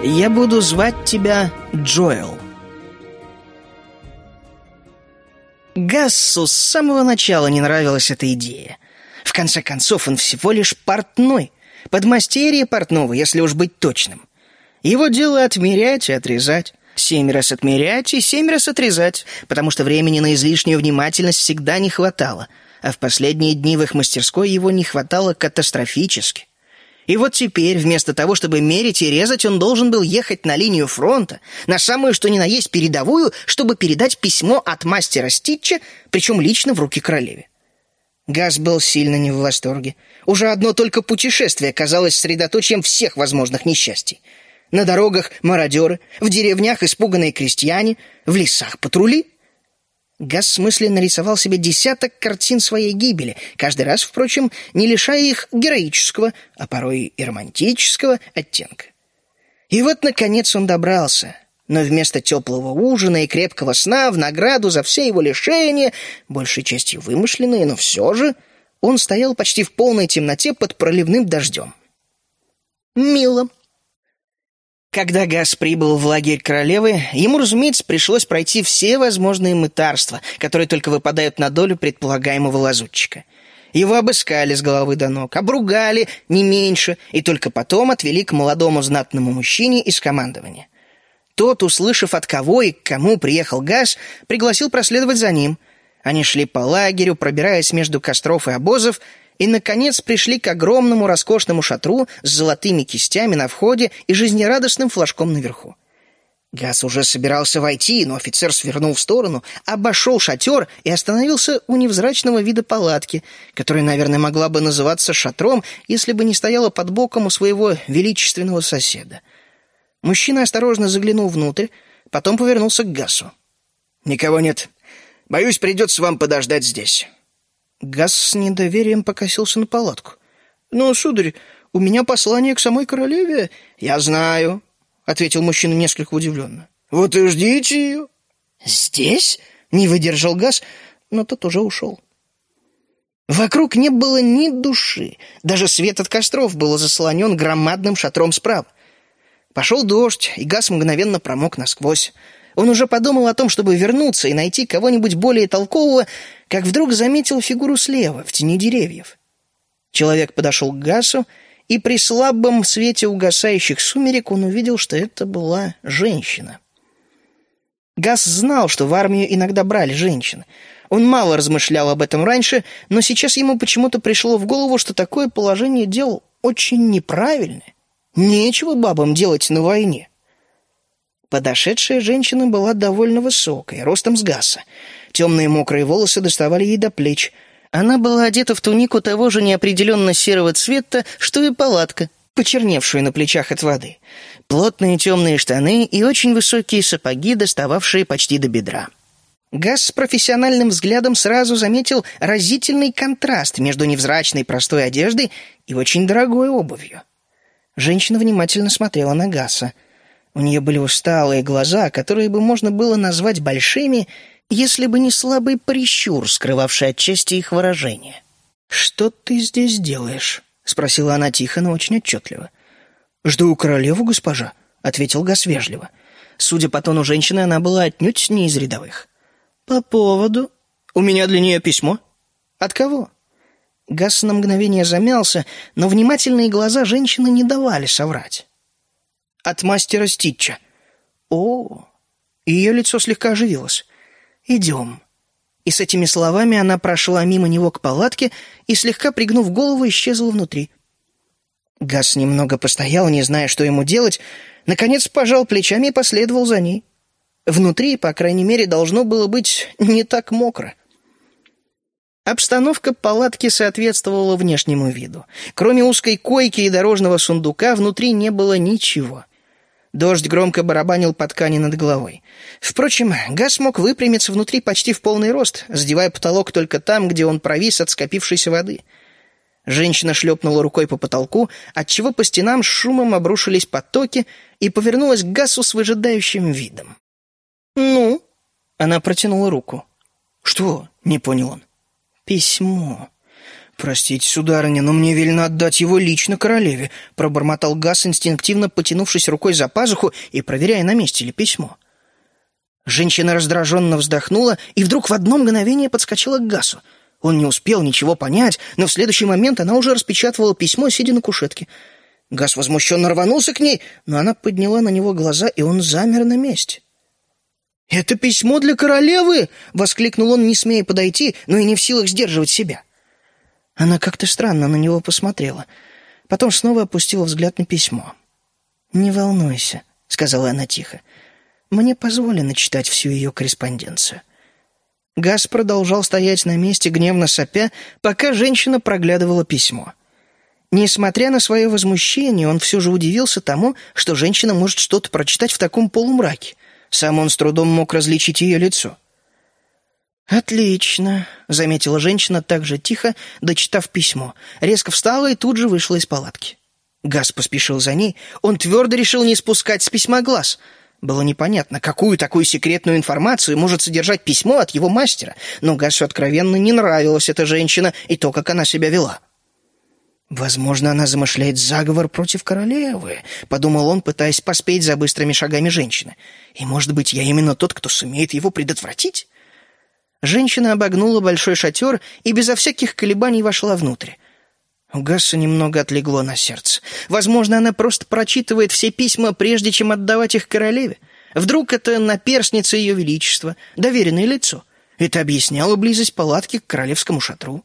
Я буду звать тебя Джоэл. Гассу с самого начала не нравилась эта идея. В конце концов, он всего лишь портной. Подмастерье портного, если уж быть точным. Его дело отмерять и отрезать. 7 раз отмерять и 7 раз отрезать, потому что времени на излишнюю внимательность всегда не хватало, а в последние дни в их мастерской его не хватало катастрофически. И вот теперь, вместо того, чтобы мерить и резать, он должен был ехать на линию фронта, на самую что ни на есть передовую, чтобы передать письмо от мастера Ститча, причем лично в руки королеве. Гасс был сильно не в восторге. Уже одно только путешествие казалось средоточием всех возможных несчастий. На дорогах мародеры, в деревнях испуганные крестьяне, в лесах патрули. Гасс мысленно нарисовал себе десяток картин своей гибели, каждый раз, впрочем, не лишая их героического, а порой и романтического оттенка. И вот, наконец, он добрался. Но вместо теплого ужина и крепкого сна в награду за все его лишения, большей частью вымышленные, но все же, он стоял почти в полной темноте под проливным дождем. Мило. Когда Гасс прибыл в лагерь королевы, ему, разумеется, пришлось пройти все возможные мытарства, которые только выпадают на долю предполагаемого лазутчика. Его обыскали с головы до ног, обругали не меньше, и только потом отвели к молодому знатному мужчине из командования. Тот, услышав, от кого и к кому приехал Гасс, пригласил проследовать за ним. Они шли по лагерю, пробираясь между костров и обозов, и, наконец, пришли к огромному роскошному шатру с золотыми кистями на входе и жизнерадостным флажком наверху. Гасс уже собирался войти, но офицер свернул в сторону, обошел шатер и остановился у невзрачного вида палатки, которая, наверное, могла бы называться шатром, если бы не стояла под боком у своего величественного соседа. Мужчина осторожно заглянул внутрь, потом повернулся к Гассу. «Никого нет. Боюсь, придется вам подождать здесь». Гасс с недоверием покосился на палатку. «Но, сударь, у меня послание к самой королеве». «Я знаю», — ответил мужчина несколько удивленно. «Вот и ждите ее». «Здесь?» — не выдержал Гасс, но тот уже ушел. Вокруг не было ни души. Даже свет от костров был заслонен громадным шатром справа. Пошел дождь, и Гасс мгновенно промок насквозь. Он уже подумал о том, чтобы вернуться и найти кого-нибудь более толкового, как вдруг заметил фигуру слева, в тени деревьев. Человек подошел к Гассу, и при слабом свете угасающих сумерек он увидел, что это была женщина. Гасс знал, что в армию иногда брали женщин. Он мало размышлял об этом раньше, но сейчас ему почему-то пришло в голову, что такое положение дел очень неправильное. Нечего бабам делать на войне. Подошедшая женщина была довольно высокой, ростом с Гасса. Темные мокрые волосы доставали ей до плеч. Она была одета в тунику того же неопределенно серого цвета, что и палатка, почерневшую на плечах от воды. Плотные темные штаны и очень высокие сапоги, достававшие почти до бедра. Гасс с профессиональным взглядом сразу заметил разительный контраст между невзрачной простой одеждой и очень дорогой обувью. Женщина внимательно смотрела на Гасса. У нее были усталые глаза, которые бы можно было назвать большими, если бы не слабый прищур, скрывавший отчасти их выражение. «Что ты здесь делаешь?» — спросила она тихо, но очень отчетливо. «Жду королеву, госпожа», — ответил Гасс вежливо. Судя по тону женщины, она была отнюдь не из рядовых. «По поводу? У меня для нее письмо». «От кого?» Гасс на мгновение замялся, но внимательные глаза женщины не давали соврать. «От мастера Ститча». «О!» Ее лицо слегка оживилось. «Идем». И с этими словами она прошла мимо него к палатке и, слегка пригнув голову, исчезла внутри. Гасс немного постоял, не зная, что ему делать, наконец пожал плечами и последовал за ней. Внутри, по крайней мере, должно было быть не так мокро. Обстановка палатки соответствовала внешнему виду. Кроме узкой койки и дорожного сундука, внутри не было ничего. Дождь громко барабанил по ткани над головой. Впрочем, Гасс мог выпрямиться внутри почти в полный рост, задевая потолок только там, где он провис от скопившейся воды. Женщина шлепнула рукой по потолку, отчего по стенам с шумом обрушились потоки, и повернулась к Гассу с выжидающим видом. «Ну?» — она протянула руку. «Что?» — не понял он. «Письмо. «Простите, сударыня, но мне велено отдать его лично королеве», — пробормотал Гас, инстинктивно потянувшись рукой за пазуху и проверяя, на месте ли письмо. Женщина раздраженно вздохнула и вдруг в одно мгновение подскочила к Гасу. Он не успел ничего понять, но в следующий момент она уже распечатывала письмо, сидя на кушетке. Гас возмущенно рванулся к ней, но она подняла на него глаза, и он замер на месте. «Это письмо для королевы!» — воскликнул он, не смея подойти, но и не в силах сдерживать себя. Она как-то странно на него посмотрела. Потом снова опустила взгляд на письмо. «Не волнуйся», — сказала она тихо. «Мне позволено читать всю ее корреспонденцию». Гас продолжал стоять на месте, гневно сопя, пока женщина проглядывала письмо. Несмотря на свое возмущение, он все же удивился тому, что женщина может что-то прочитать в таком полумраке. Сам он с трудом мог различить ее лицо. «Отлично», — заметила женщина так же тихо, дочитав письмо. Резко встала и тут же вышла из палатки. Гас поспешил за ней. Он твердо решил не спускать с письма глаз. Было непонятно, какую такую секретную информацию может содержать письмо от его мастера, но Гасу откровенно не нравилась эта женщина и то, как она себя вела. «Возможно, она замышляет заговор против королевы», — подумал он, пытаясь поспеть за быстрыми шагами женщины. «И, может быть, я именно тот, кто сумеет его предотвратить?» Женщина обогнула большой шатер и безо всяких колебаний вошла внутрь. У Гаса немного отлегло на сердце. Возможно, она просто прочитывает все письма, прежде чем отдавать их королеве. Вдруг это наперсница ее величества, доверенное лицо. Это объясняло близость палатки к королевскому шатру.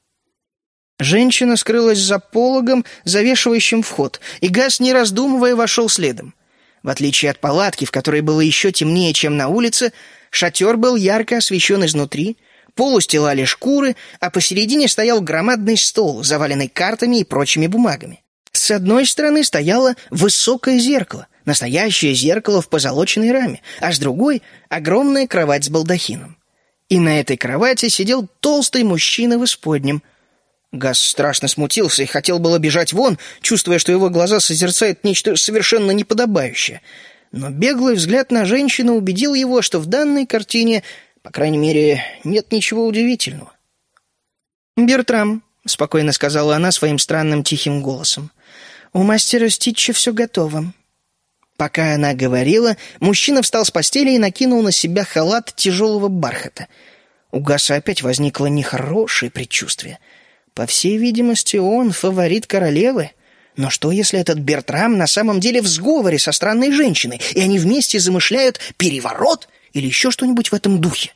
Женщина скрылась за пологом, завешивающим вход, и Гас, не раздумывая, вошел следом. В отличие от палатки, в которой было еще темнее, чем на улице, шатер был ярко освещен изнутри, пол устилали шкуры, а посередине стоял громадный стол, заваленный картами и прочими бумагами. С одной стороны стояло высокое зеркало, настоящее зеркало в позолоченной раме, а с другой — огромная кровать с балдахином. И на этой кровати сидел толстый мужчина в исподнем. Гас страшно смутился и хотел было бежать вон, чувствуя, что его глаза созерцают нечто совершенно неподобающее. Но беглый взгляд на женщину убедил его, что в данной картине, по крайней мере, нет ничего удивительного. «Бертрам», — спокойно сказала она своим странным тихим голосом, — «у мастера Ститча все готово». Пока она говорила, мужчина встал с постели и накинул на себя халат тяжелого бархата. У Гаса опять возникло нехорошее предчувствие. По всей видимости, он фаворит королевы. Но что, если этот Бертрам на самом деле в сговоре со странной женщиной, и они вместе замышляют переворот или еще что-нибудь в этом духе?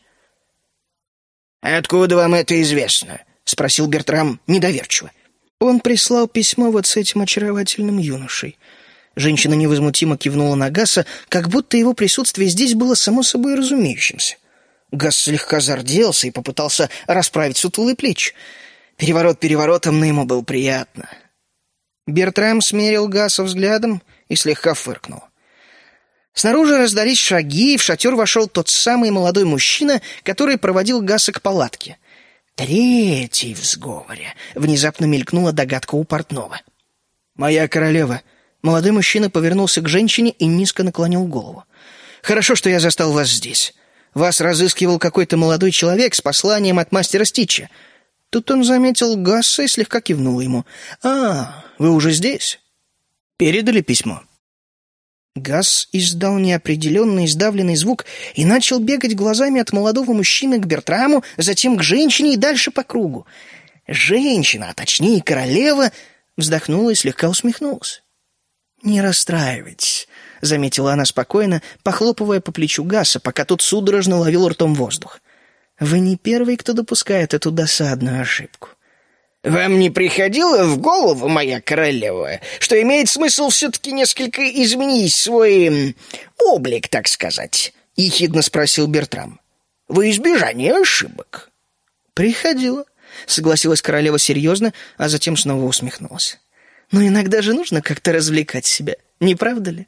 «Откуда вам это известно?» — спросил Бертрам недоверчиво. «Он прислал письмо вот с этим очаровательным юношей». Женщина невозмутимо кивнула на Гаса, как будто его присутствие здесь было само собой разумеющимся. Гас слегка зарделся и попытался расправить сутулые плечи. Переворот переворотом, но ему было приятно. Бертрам смерил Гаса взглядом и слегка фыркнул. Снаружи раздались шаги, и в шатер вошел тот самый молодой мужчина, который проводил Гаса к палатке. «Третий в сговоре», — внезапно мелькнула догадка у портного. «Моя королева». Молодой мужчина повернулся к женщине и низко наклонил голову. «Хорошо, что я застал вас здесь. Вас разыскивал какой-то молодой человек с посланием от мастера Ститча». Тут он заметил Гасса и слегка кивнул ему. «А, вы уже здесь? Передали письмо?» Гасс издал неопределенный сдавленный звук и начал бегать глазами от молодого мужчины к Бертраму, затем к женщине и дальше по кругу. Женщина, а точнее королева, вздохнула и слегка усмехнулась. «Не расстраивайтесь», — заметила она спокойно, похлопывая по плечу Гасса, пока тот судорожно ловил ртом воздух. «Вы не первый, кто допускает эту досадную ошибку». «Вам не приходило в голову, моя королева, что имеет смысл все-таки несколько изменить свой облик, так сказать?» — ехидно спросил Бертрам. «Во избежание ошибок». «Приходило», — согласилась королева серьезно, а затем снова усмехнулась. «Но иногда же нужно как-то развлекать себя, не правда ли?»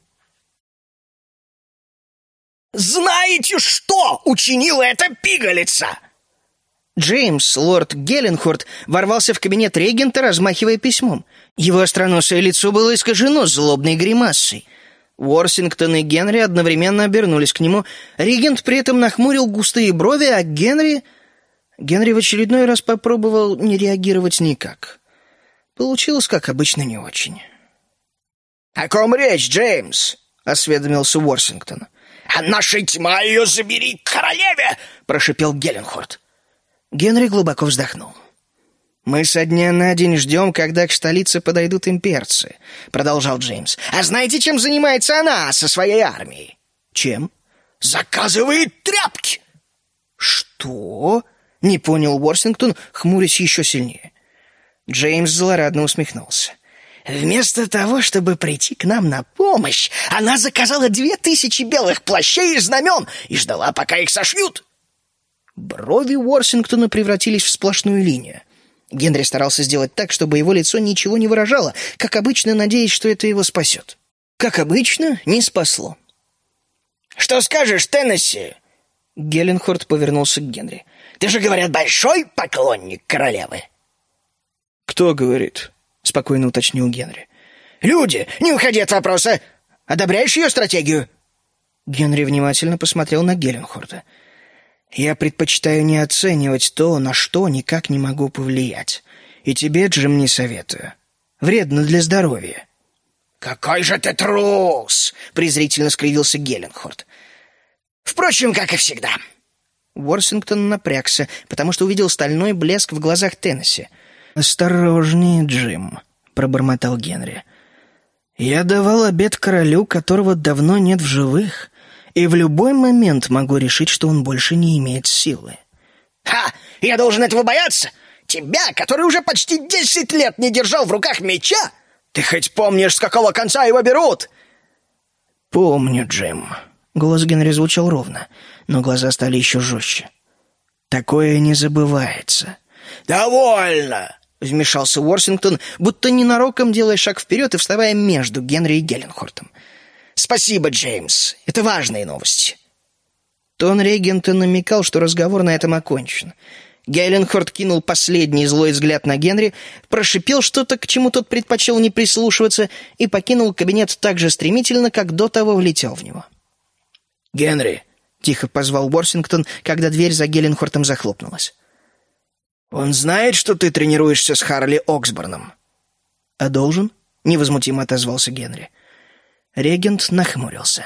«Знаете, что учинила эта пигалица?» Джеймс, лорд Геленхорд, ворвался в кабинет регента, размахивая письмом. Его остроносое лицо было искажено злобной гримасой. Уорсингтон и Генри одновременно обернулись к нему. Регент при этом нахмурил густые брови, а Генри... Генри в очередной раз попробовал не реагировать никак. Получилось, как обычно, не очень. «О ком речь, Джеймс?» — осведомился Уорсингтон. «А наша тьма ее забери к королеве!» — прошипел Геленхорт. Генри глубоко вздохнул. «Мы со дня на день ждем, когда к столице подойдут имперцы», — продолжал Джеймс. «А знаете, чем занимается она со своей армией?» «Чем?» «Заказывает тряпки!» «Что?» — не понял Уорсингтон, хмурясь еще сильнее. Джеймс злорадно усмехнулся. «Вместо того, чтобы прийти к нам на помощь, она заказала 2000 белых плащей и знамен и ждала, пока их сошьют!» Брови Уорсингтона превратились в сплошную линию. Генри старался сделать так, чтобы его лицо ничего не выражало, как обычно, надеясь, что это его спасет. Как обычно, не спасло. «Что скажешь, Теннесси?» Геленхорт повернулся к Генри. «Ты же, говорят, большой поклонник королевы». «Кто говорит?» — спокойно уточнил Генри. «Люди, не уходи от вопроса. Одобряешь ее стратегию?» Генри внимательно посмотрел на Геленхорта. «Я предпочитаю не оценивать то, на что никак не могу повлиять. И тебе, Джим, не советую. Вредно для здоровья». «Какой же ты трус!» — презрительно скривился Геленхорт. «Впрочем, как и всегда». Уорсингтон напрягся, потому что увидел стальной блеск в глазах Теннесси. «Осторожнее, Джим», — пробормотал Генри. «Я давал обет королю, которого давно нет в живых, и в любой момент могу решить, что он больше не имеет силы». «Ха! Я должен этого бояться? Тебя, который уже почти 10 лет не держал в руках меча? Ты хоть помнишь, с какого конца его берут?» «Помню, Джим». Голос Генри звучал ровно, но глаза стали еще жестче. «Такое не забывается». «Довольно!» — вмешался Уорсингтон, будто ненароком делая шаг вперед и вставая между Генри и Геленхортом. «Спасибо, Джеймс. Это важные новости». Тон регента намекал, что разговор на этом окончен. Геленхорт кинул последний злой взгляд на Генри, прошипел что-то, к чему тот предпочел не прислушиваться, и покинул кабинет так же стремительно, как до того влетел в него. «Генри!» — тихо позвал Уорсингтон, когда дверь за Геленхортом захлопнулась. «Он знает, что ты тренируешься с Харли Оксборном?» «А должен?» — невозмутимо отозвался Генри. Регент нахмурился.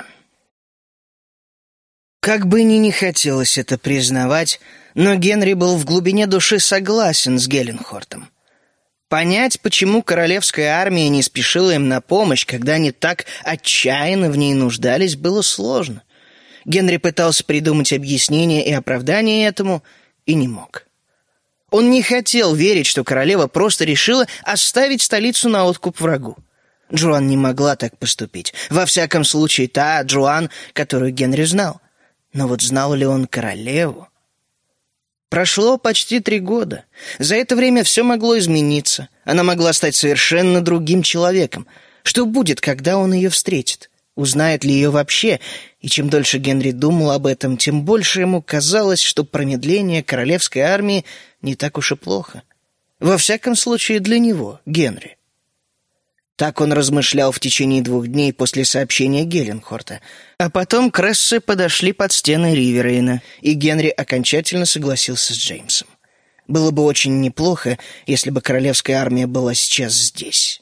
Как бы ни не хотелось это признавать, но Генри был в глубине души согласен с Геленхортом. Понять, почему королевская армия не спешила им на помощь, когда они так отчаянно в ней нуждались, было сложно. Генри пытался придумать объяснение и оправдание этому, и не мог. Он не хотел верить, что королева просто решила оставить столицу на откуп врагу. Джоан не могла так поступить. Во всяком случае, та Джоан, которую Генри знал. Но вот знал ли он королеву? Прошло почти 3 года. За это время все могло измениться. Она могла стать совершенно другим человеком. Что будет, когда он ее встретит? Узнает ли ее вообще? И чем дольше Генри думал об этом, тем больше ему казалось, что промедление королевской армии не так уж и плохо. Во всяком случае, для него, Генри. Так он размышлял в течение 2 дней после сообщения Геленхорта. А потом крессы подошли под стены Риверейна, и Генри окончательно согласился с Джеймсом. Было бы очень неплохо, если бы королевская армия была сейчас здесь.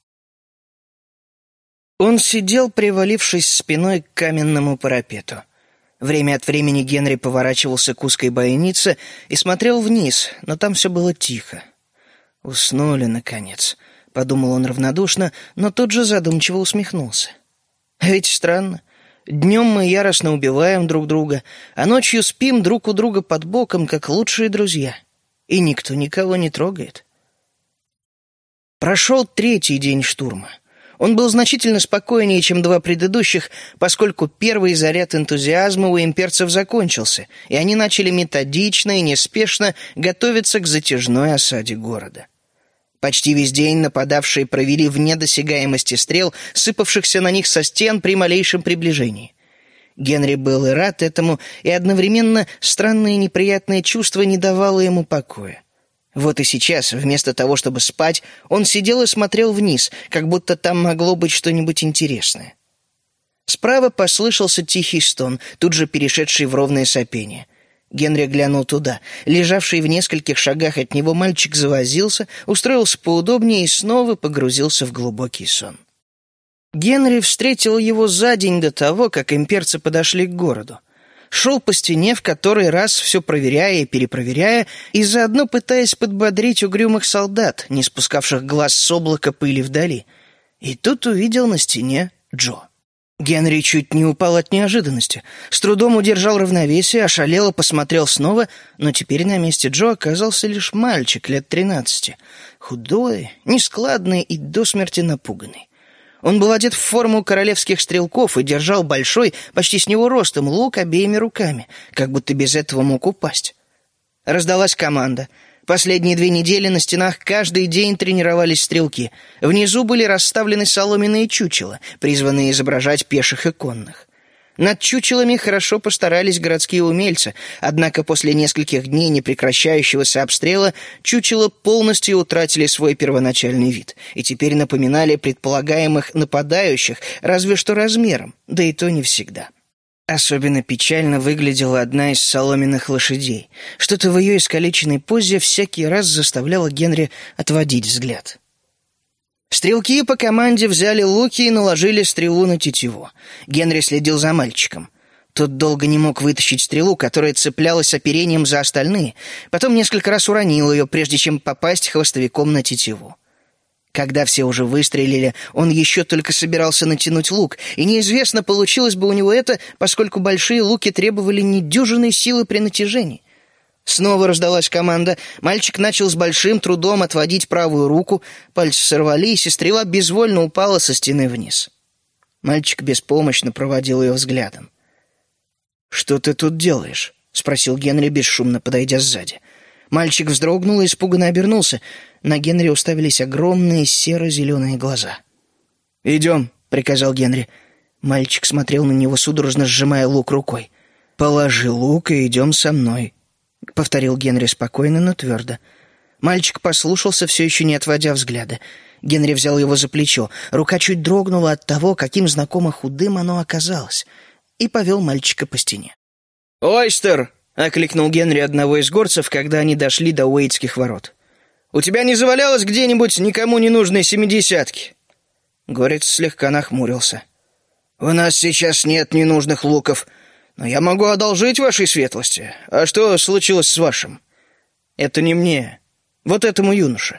Он сидел, привалившись спиной к каменному парапету. Время от времени Генри поворачивался к узкой бойнице и смотрел вниз, но там все было тихо. «Уснули, наконец», — подумал он равнодушно, но тут же задумчиво усмехнулся. «Ведь странно. Днем мы яростно убиваем друг друга, а ночью спим друг у друга под боком, как лучшие друзья. И никто никого не трогает». Прошел 3-й день штурма. Он был значительно спокойнее, чем 2 предыдущих, поскольку первый заряд энтузиазма у имперцев закончился, и они начали методично и неспешно готовиться к затяжной осаде города. Почти весь день нападавшие провели вне досягаемости стрел, сыпавшихся на них со стен при малейшем приближении. Генри был и рад этому, и одновременно странное и неприятное чувство не давало ему покоя. Вот и сейчас, вместо того, чтобы спать, он сидел и смотрел вниз, как будто там могло быть что-нибудь интересное. Справа послышался тихий стон, тут же перешедший в ровное сопение. Генри глянул туда. Лежавший в нескольких шагах от него мальчик завозился, устроился поудобнее и снова погрузился в глубокий сон. Генри встретил его за день до того, как имперцы подошли к городу. Шел по стене, в который раз все проверяя и перепроверяя, и заодно пытаясь подбодрить угрюмых солдат, не спускавших глаз с облака пыли вдали. И тут увидел на стене Джо. Генри чуть не упал от неожиданности. С трудом удержал равновесие, ошалело посмотрел снова, но теперь на месте Джо оказался лишь мальчик лет 13, худой, нескладный и до смерти напуганный. Он был одет в форму королевских стрелков и держал большой, почти с него ростом, лук обеими руками, как будто без этого мог упасть. Раздалась команда. Последние 2 недели на стенах каждый день тренировались стрелки. Внизу были расставлены соломенные чучела, призванные изображать пеших и конных. Над чучелами хорошо постарались городские умельцы, однако после нескольких дней непрекращающегося обстрела чучела полностью утратили свой первоначальный вид и теперь напоминали предполагаемых нападающих, разве что размером, да и то не всегда. Особенно печально выглядела одна из соломенных лошадей. Что-то в ее искалеченной позе всякий раз заставляло Генри отводить взгляд. Стрелки по команде взяли луки и наложили стрелу на тетиву. Генри следил за мальчиком. Тот долго не мог вытащить стрелу, которая цеплялась оперением за остальные, потом несколько раз уронил ее, прежде чем попасть хвостовиком на тетиву. Когда все уже выстрелили, он еще только собирался натянуть лук, и неизвестно, получилось бы у него это, поскольку большие луки требовали недюжинной силы при натяжении. Снова раздалась команда. Мальчик начал с большим трудом отводить правую руку, пальцы сорвались, и стрела безвольно упала со стены вниз. Мальчик беспомощно проводил ее взглядом. «Что ты тут делаешь?» — спросил Генри, бесшумно подойдя сзади. Мальчик вздрогнул и испуганно обернулся. На Генри уставились огромные серо-зеленые глаза. «Идем», — приказал Генри. Мальчик смотрел на него, судорожно сжимая лук рукой. «Положи лук и идем со мной», — повторил Генри спокойно, но твердо. Мальчик послушался, все еще не отводя взгляда. Генри взял его за плечо. Рука чуть дрогнула от того, каким знакомо худым оно оказалось, и повел мальчика по стене. «Ойстер!» — окликнул Генри одного из горцев, когда они дошли до Уэйтских ворот. «У тебя не завалялось где-нибудь никому не нужной 70-ки?» Горец слегка нахмурился. «У нас сейчас нет ненужных луков, но я могу одолжить вашей светлости. А что случилось с вашим?» «Это не мне. Вот этому юноше».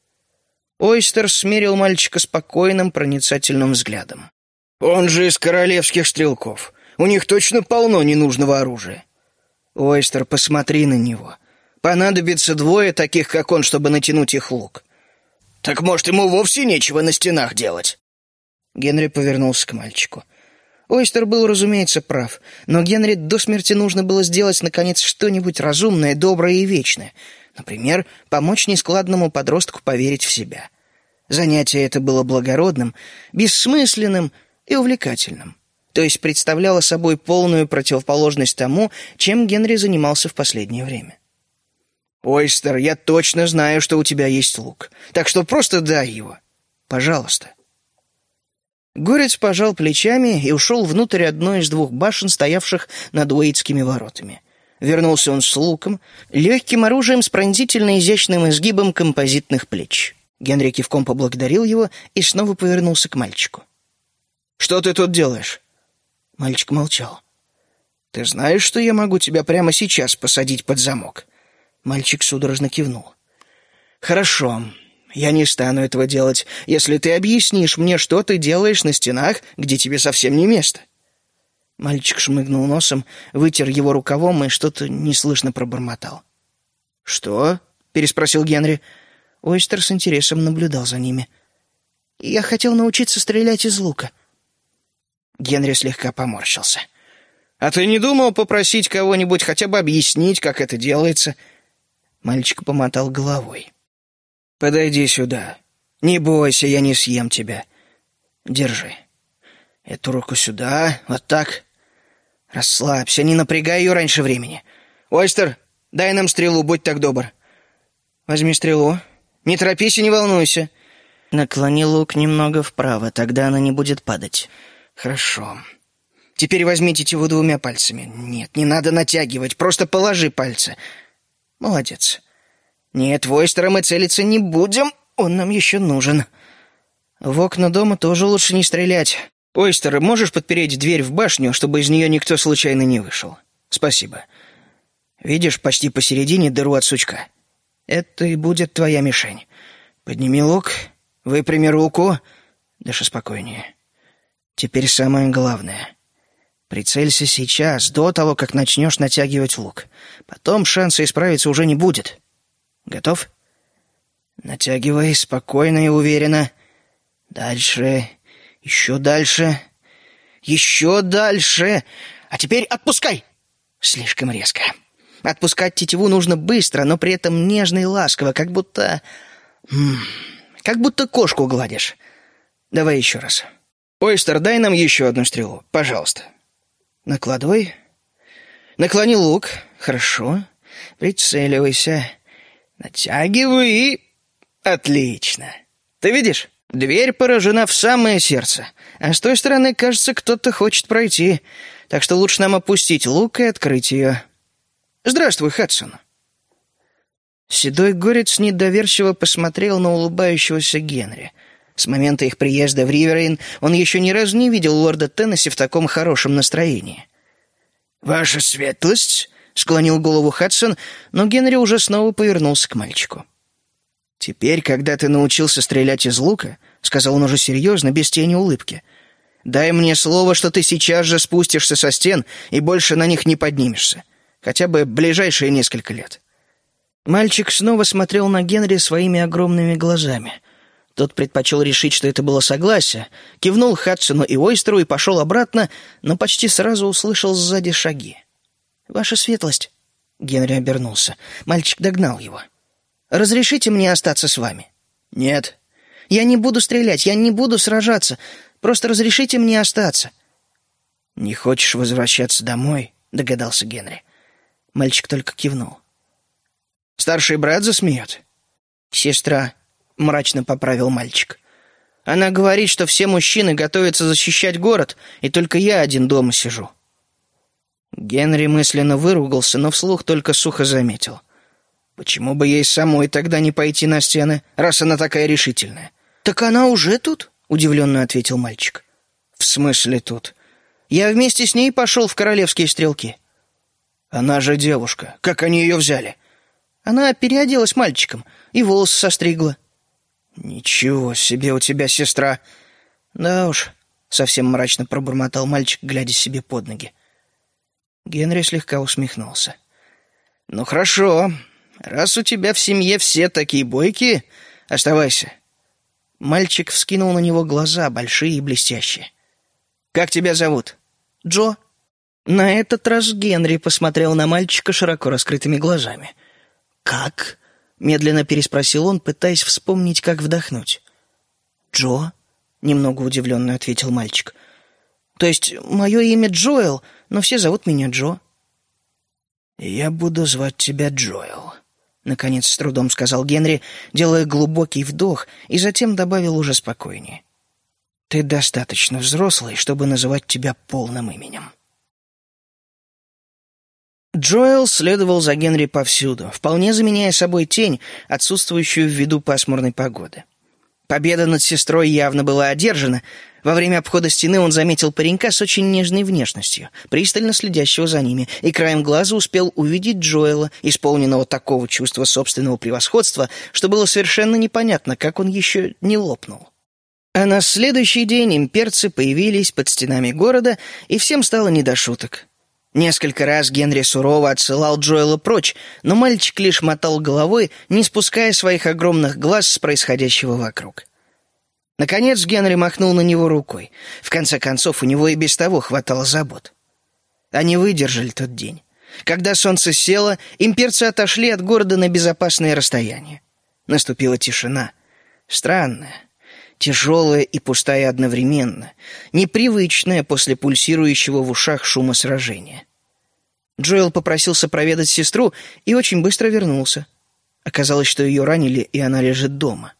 Ойстер смерил мальчика спокойным, проницательным взглядом. «Он же из королевских стрелков. У них точно полно ненужного оружия». «Ойстер, посмотри на него. Понадобится 2 таких, как он, чтобы натянуть их лук». «Так, может, ему вовсе нечего на стенах делать?» Генри повернулся к мальчику. Ойстер был, разумеется, прав, но Генри до смерти нужно было сделать, наконец, что-нибудь разумное, доброе и вечное. Например, помочь нескладному подростку поверить в себя. Занятие это было благородным, бессмысленным и увлекательным. То есть представляло собой полную противоположность тому, чем Генри занимался в последнее время. «Ойстер, я точно знаю, что у тебя есть лук, так что просто дай его. Пожалуйста». Горец пожал плечами и ушел внутрь одной из 2 башен, стоявших над Уэйтскими воротами. Вернулся он с луком, легким оружием с пронзительно изящным изгибом композитных плеч. Генри кивком поблагодарил его и снова повернулся к мальчику. «Что ты тут делаешь?» Мальчик молчал. «Ты знаешь, что я могу тебя прямо сейчас посадить под замок?» Мальчик судорожно кивнул. «Хорошо, я не стану этого делать, если ты объяснишь мне, что ты делаешь на стенах, где тебе совсем не место». Мальчик шмыгнул носом, вытер его рукавом и что-то неслышно пробормотал. «Что?» — переспросил Генри. Ойстер с интересом наблюдал за ними. «Я хотел научиться стрелять из лука». Генри слегка поморщился. «А ты не думал попросить кого-нибудь хотя бы объяснить, как это делается?» Мальчик помотал головой. «Подойди сюда. Не бойся, я не съем тебя. Держи. Эту руку сюда, вот так. Расслабься, не напрягай ее раньше времени. Ойстер, дай нам стрелу, будь так добр. Возьми стрелу. Не торопись и не волнуйся. Наклони лук немного вправо, тогда она не будет падать. Хорошо. Теперь возьми тетиву двумя пальцами. Нет, не надо натягивать, просто положи пальцы. Молодец. Нет, в Ойстера мы целиться не будем, он нам еще нужен. В окна дома тоже лучше не стрелять. Ойстер, можешь подпереть дверь в башню, чтобы из нее никто случайно не вышел? Спасибо. Видишь, почти посередине дыру от сучка. Это и будет твоя мишень. Подними лук, выпрями руку. Дыши спокойнее. Теперь самое главное. Прицелься сейчас, до того, как начнешь натягивать лук. Потом шанса исправиться уже не будет. Готов? Натягивай спокойно и уверенно. Дальше, еще дальше, еще дальше. А теперь отпускай! Слишком резко. Отпускать тетиву нужно быстро, но при этом нежно и ласково, как будто кошку гладишь. Давай еще раз. Ойстер, дай нам еще одну стрелу, пожалуйста. Накладывай. Наклони лук. Хорошо. Прицеливайся. Натягивай и... Отлично. Ты видишь? Дверь поражена в самое сердце. А с той стороны, кажется, кто-то хочет пройти. Так что лучше нам опустить лук и открыть ее. Здравствуй, Хадсон. Седой горец недоверчиво посмотрел на улыбающегося Генри. С момента их приезда в Риверейн он еще ни разу не видел лорда Теннесси в таком хорошем настроении. «Ваша светлость?» — склонил голову Хадсон, но Генри уже снова повернулся к мальчику. «Теперь, когда ты научился стрелять из лука, — сказал он уже серьезно, без тени улыбки, — дай мне слово, что ты сейчас же спустишься со стен и больше на них не поднимешься, хотя бы ближайшие несколько лет». Мальчик снова смотрел на Генри своими огромными глазами. Тот предпочел решить, что это было согласие, кивнул Хадсону и Ойстеру и пошел обратно, но почти сразу услышал сзади шаги. «Ваша светлость!» Генри обернулся. Мальчик догнал его. «Разрешите мне остаться с вами?» «Нет». «Я не буду стрелять, я не буду сражаться. Просто разрешите мне остаться». «Не хочешь возвращаться домой?» — догадался Генри. Мальчик только кивнул. «Старший брат засмеет?» «Сестра», — мрачно поправил мальчик. «Она говорит, что все мужчины готовятся защищать город, и только я один дома сижу». Генри мысленно выругался, но вслух только сухо заметил. «Почему бы ей самой тогда не пойти на стены, раз она такая решительная?» «Так она уже тут?» — удивленно ответил мальчик. «В смысле тут? Я вместе с ней пошел в королевские стрелки». «Она же девушка. Как они ее взяли?» «Она переоделась мальчиком и волосы состригла». «Ничего себе у тебя сестра!» «Да уж», — совсем мрачно пробормотал мальчик, глядя себе под ноги. Генри слегка усмехнулся. «Ну хорошо, раз у тебя в семье все такие бойкие, оставайся». Мальчик вскинул на него глаза, большие и блестящие. «Как тебя зовут?» «Джо». На этот раз Генри посмотрел на мальчика широко раскрытыми глазами. «Как?» — медленно переспросил он, пытаясь вспомнить, как вдохнуть. «Джо?» — немного удивленно ответил мальчик. «То есть мое имя Джоэл, но все зовут меня Джо». «Я буду звать тебя Джоэл», — наконец с трудом сказал Генри, делая глубокий вдох, и затем добавил уже спокойнее. «Ты достаточно взрослый, чтобы называть тебя полным именем». Джоэл следовал за Генри повсюду, вполне заменяя собой тень, отсутствующую ввиду пасмурной погоды. Победа над сестрой явно была одержана. Во время обхода стены он заметил паренька с очень нежной внешностью, пристально следящего за ними, и краем глаза успел увидеть Джоэла, исполненного такого чувства собственного превосходства, что было совершенно непонятно, как он еще не лопнул. А на следующий день имперцы появились под стенами города, и всем стало не до шуток. Несколько раз Генри сурово отсылал Джоэла прочь, но мальчик лишь мотал головой, не спуская своих огромных глаз с происходящего вокруг. Наконец Генри махнул на него рукой. В конце концов, у него и без того хватало забот. Они выдержали тот день. Когда солнце село, имперцы отошли от города на безопасное расстояние. Наступила тишина. Странная, тяжелая и пустая одновременно, непривычная после пульсирующего в ушах шума сражения. Джоэл попросился проведать сестру и очень быстро вернулся. Оказалось, что ее ранили, и она лежит дома.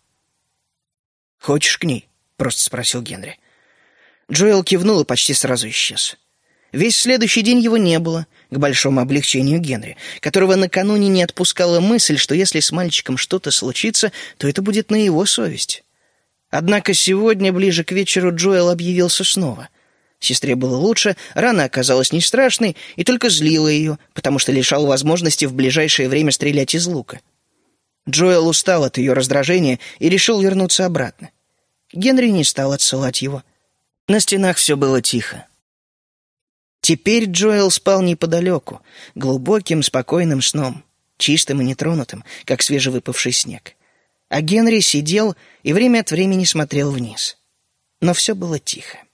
«Хочешь к ней?» — просто спросил Генри. Джоэл кивнул и почти сразу исчез. Весь следующий день его не было, к большому облегчению Генри, которого накануне не отпускала мысль, что если с мальчиком что-то случится, то это будет на его совесть. Однако сегодня, ближе к вечеру, Джоэл объявился снова. Сестре было лучше, рана оказалась не страшной и только злила ее, потому что лишал возможности в ближайшее время стрелять из лука. Джоэл устал от ее раздражения и решил вернуться обратно. Генри не стал отсылать его. На стенах все было тихо. Теперь Джоэл спал неподалеку, глубоким, спокойным сном, чистым и нетронутым, как свежевыпавший снег. А Генри сидел и время от времени смотрел вниз. Но все было тихо.